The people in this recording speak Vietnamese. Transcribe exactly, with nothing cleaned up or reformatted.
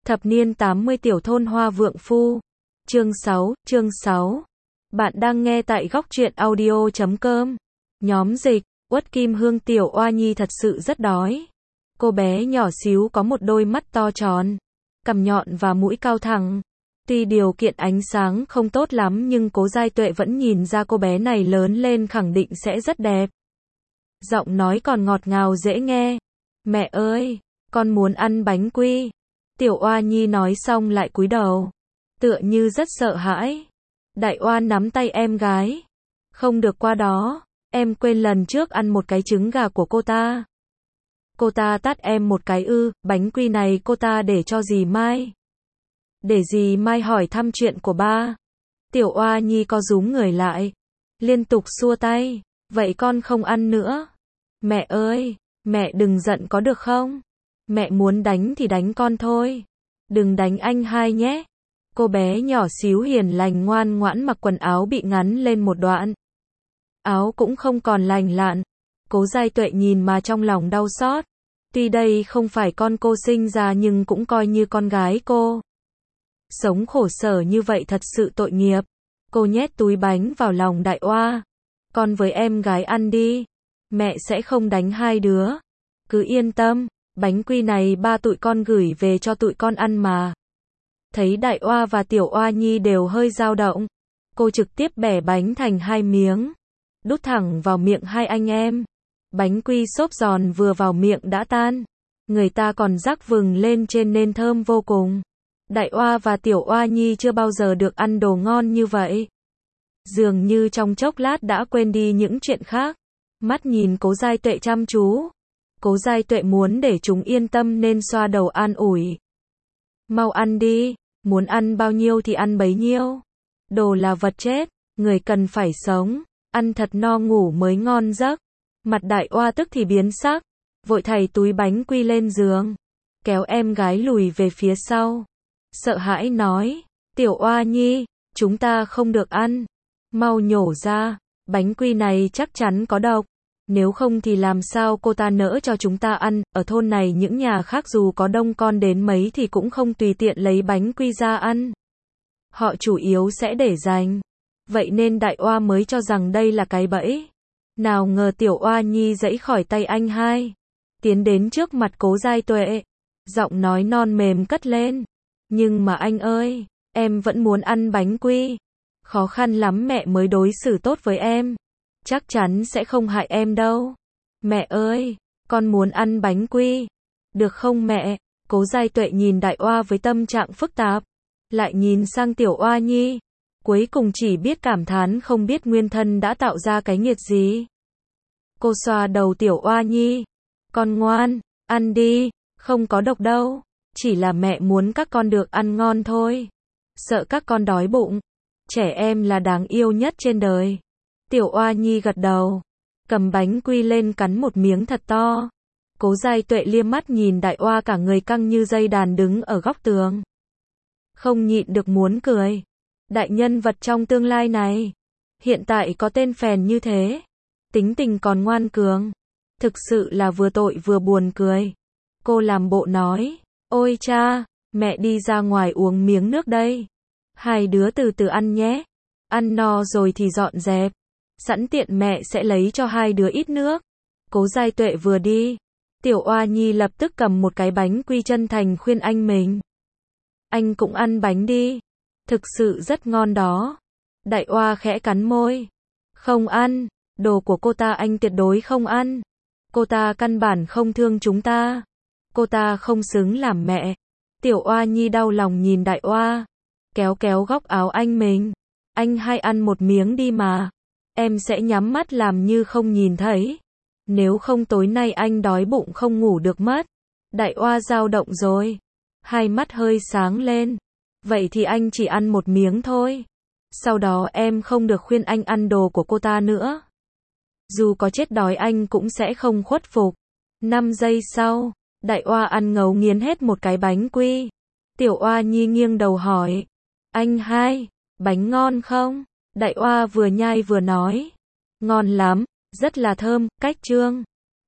Thập niên tám mươi tiểu thôn Hoa Vượng Phu. Chương sáu, chương sáu. Bạn đang nghe tại góc truyện audio chấm com. Nhóm dịch, Uất Kim Hương tiểu oa nhi thật sự rất đói. Cô bé nhỏ xíu có một đôi mắt to tròn, cằm nhọn và mũi cao thẳng. Tuy điều kiện ánh sáng không tốt lắm nhưng Cố Giai Tuệ vẫn nhìn ra cô bé này lớn lên khẳng định sẽ rất đẹp. Giọng nói còn ngọt ngào dễ nghe. Mẹ ơi, con muốn ăn bánh quy. Tiểu oa nhi nói xong lại cúi đầu, tựa như rất sợ hãi. Đại oa nắm tay em gái. Không được qua đó, em quên lần trước ăn một cái trứng gà của cô ta. Cô ta tát em một cái ư, bánh quy này cô ta để cho dì Mai. Để dì Mai hỏi thăm chuyện của ba. Tiểu oa nhi co rúm người lại, liên tục xua tay, vậy con không ăn nữa. Mẹ ơi, mẹ đừng giận có được không? Mẹ muốn đánh thì đánh con thôi. Đừng đánh anh hai nhé. Cô bé nhỏ xíu hiền lành ngoan ngoãn mặc quần áo bị ngắn lên một đoạn. Áo cũng không còn lành lặn. Cố Giai Tuệ nhìn mà trong lòng đau xót. Tuy đây không phải con cô sinh ra nhưng cũng coi như con gái cô. Sống khổ sở như vậy thật sự tội nghiệp. Cô nhét túi bánh vào lòng đại oa. Con với em gái ăn đi. Mẹ sẽ không đánh hai đứa. Cứ yên tâm. Bánh quy này ba tụi con gửi về cho tụi con ăn mà. Thấy đại oa và tiểu oa nhi đều hơi dao động. Cô trực tiếp bẻ bánh thành hai miếng. Đút thẳng vào miệng hai anh em. Bánh quy xốp giòn vừa vào miệng đã tan. Người ta còn rắc vừng lên trên nên thơm vô cùng. Đại oa và tiểu oa nhi chưa bao giờ được ăn đồ ngon như vậy. Dường như trong chốc lát đã quên đi những chuyện khác. Mắt nhìn Cố Giai Tuệ chăm chú. Cố Giai Tuệ muốn để chúng yên tâm nên xoa đầu an ủi. Mau ăn đi, muốn ăn bao nhiêu thì ăn bấy nhiêu. Đồ là vật chết, người cần phải sống, ăn thật no ngủ mới ngon giấc. Mặt đại oa tức thì biến sắc, vội thảy túi bánh quy lên giường, kéo em gái lùi về phía sau. Sợ hãi nói, tiểu oa nhi, chúng ta không được ăn. Mau nhổ ra, bánh quy này chắc chắn có độc. Nếu không thì làm sao cô ta nỡ cho chúng ta ăn, ở thôn này những nhà khác dù có đông con đến mấy thì cũng không tùy tiện lấy bánh quy ra ăn. Họ chủ yếu sẽ để dành. Vậy nên đại oa mới cho rằng đây là cái bẫy. Nào ngờ tiểu oa nhi giãy khỏi tay anh hai. Tiến đến trước mặt Cố Giai Tuệ. Giọng nói non mềm cất lên. Nhưng mà anh ơi, em vẫn muốn ăn bánh quy. Khó khăn lắm mẹ mới đối xử tốt với em. Chắc chắn sẽ không hại em đâu. Mẹ ơi, con muốn ăn bánh quy. Được không mẹ? Cố Giai Tuệ nhìn đại oa với tâm trạng phức tạp. Lại nhìn sang tiểu oa nhi. Cuối cùng chỉ biết cảm thán không biết nguyên thân đã tạo ra cái nghiệt gì. Cô xoa đầu tiểu oa nhi. Con ngoan, ăn đi, không có độc đâu. Chỉ là mẹ muốn các con được ăn ngon thôi. Sợ các con đói bụng. Trẻ em là đáng yêu nhất trên đời. Tiểu oa nhi gật đầu, cầm bánh quy lên cắn một miếng thật to. Cố Giai Tuệ liếc mắt nhìn đại oa cả người căng như dây đàn đứng ở góc tường. Không nhịn được muốn cười. Đại nhân vật trong tương lai này, hiện tại có tên phèn như thế, tính tình còn ngoan cường. Thực sự là vừa tội vừa buồn cười. Cô làm bộ nói, ôi cha, mẹ đi ra ngoài uống miếng nước đây. Hai đứa từ từ ăn nhé. Ăn no rồi thì dọn dẹp. Sẵn tiện mẹ sẽ lấy cho hai đứa ít nước. Cố Giai Tuệ vừa đi, tiểu oa nhi lập tức cầm một cái bánh quy chân thành khuyên anh mình. Anh cũng ăn bánh đi. Thực sự rất ngon đó. Đại oa khẽ cắn môi. Không ăn, đồ của cô ta anh tuyệt đối không ăn. Cô ta căn bản không thương chúng ta. Cô ta không xứng làm mẹ. Tiểu oa nhi đau lòng nhìn đại oa, kéo kéo góc áo anh mình. Anh hai ăn một miếng đi mà. Em sẽ nhắm mắt làm như không nhìn thấy. Nếu không tối nay anh đói bụng không ngủ được mất. Đại oa dao động rồi. Hai mắt hơi sáng lên. Vậy thì anh chỉ ăn một miếng thôi. Sau đó em không được khuyên anh ăn đồ của cô ta nữa. Dù có chết đói anh cũng sẽ không khuất phục. Năm giây sau, đại oa ăn ngấu nghiến hết một cái bánh quy. Tiểu oa nhi nghiêng đầu hỏi. Anh hai, bánh ngon không? Đại oa vừa nhai vừa nói. Ngon lắm, rất là thơm, cách trương.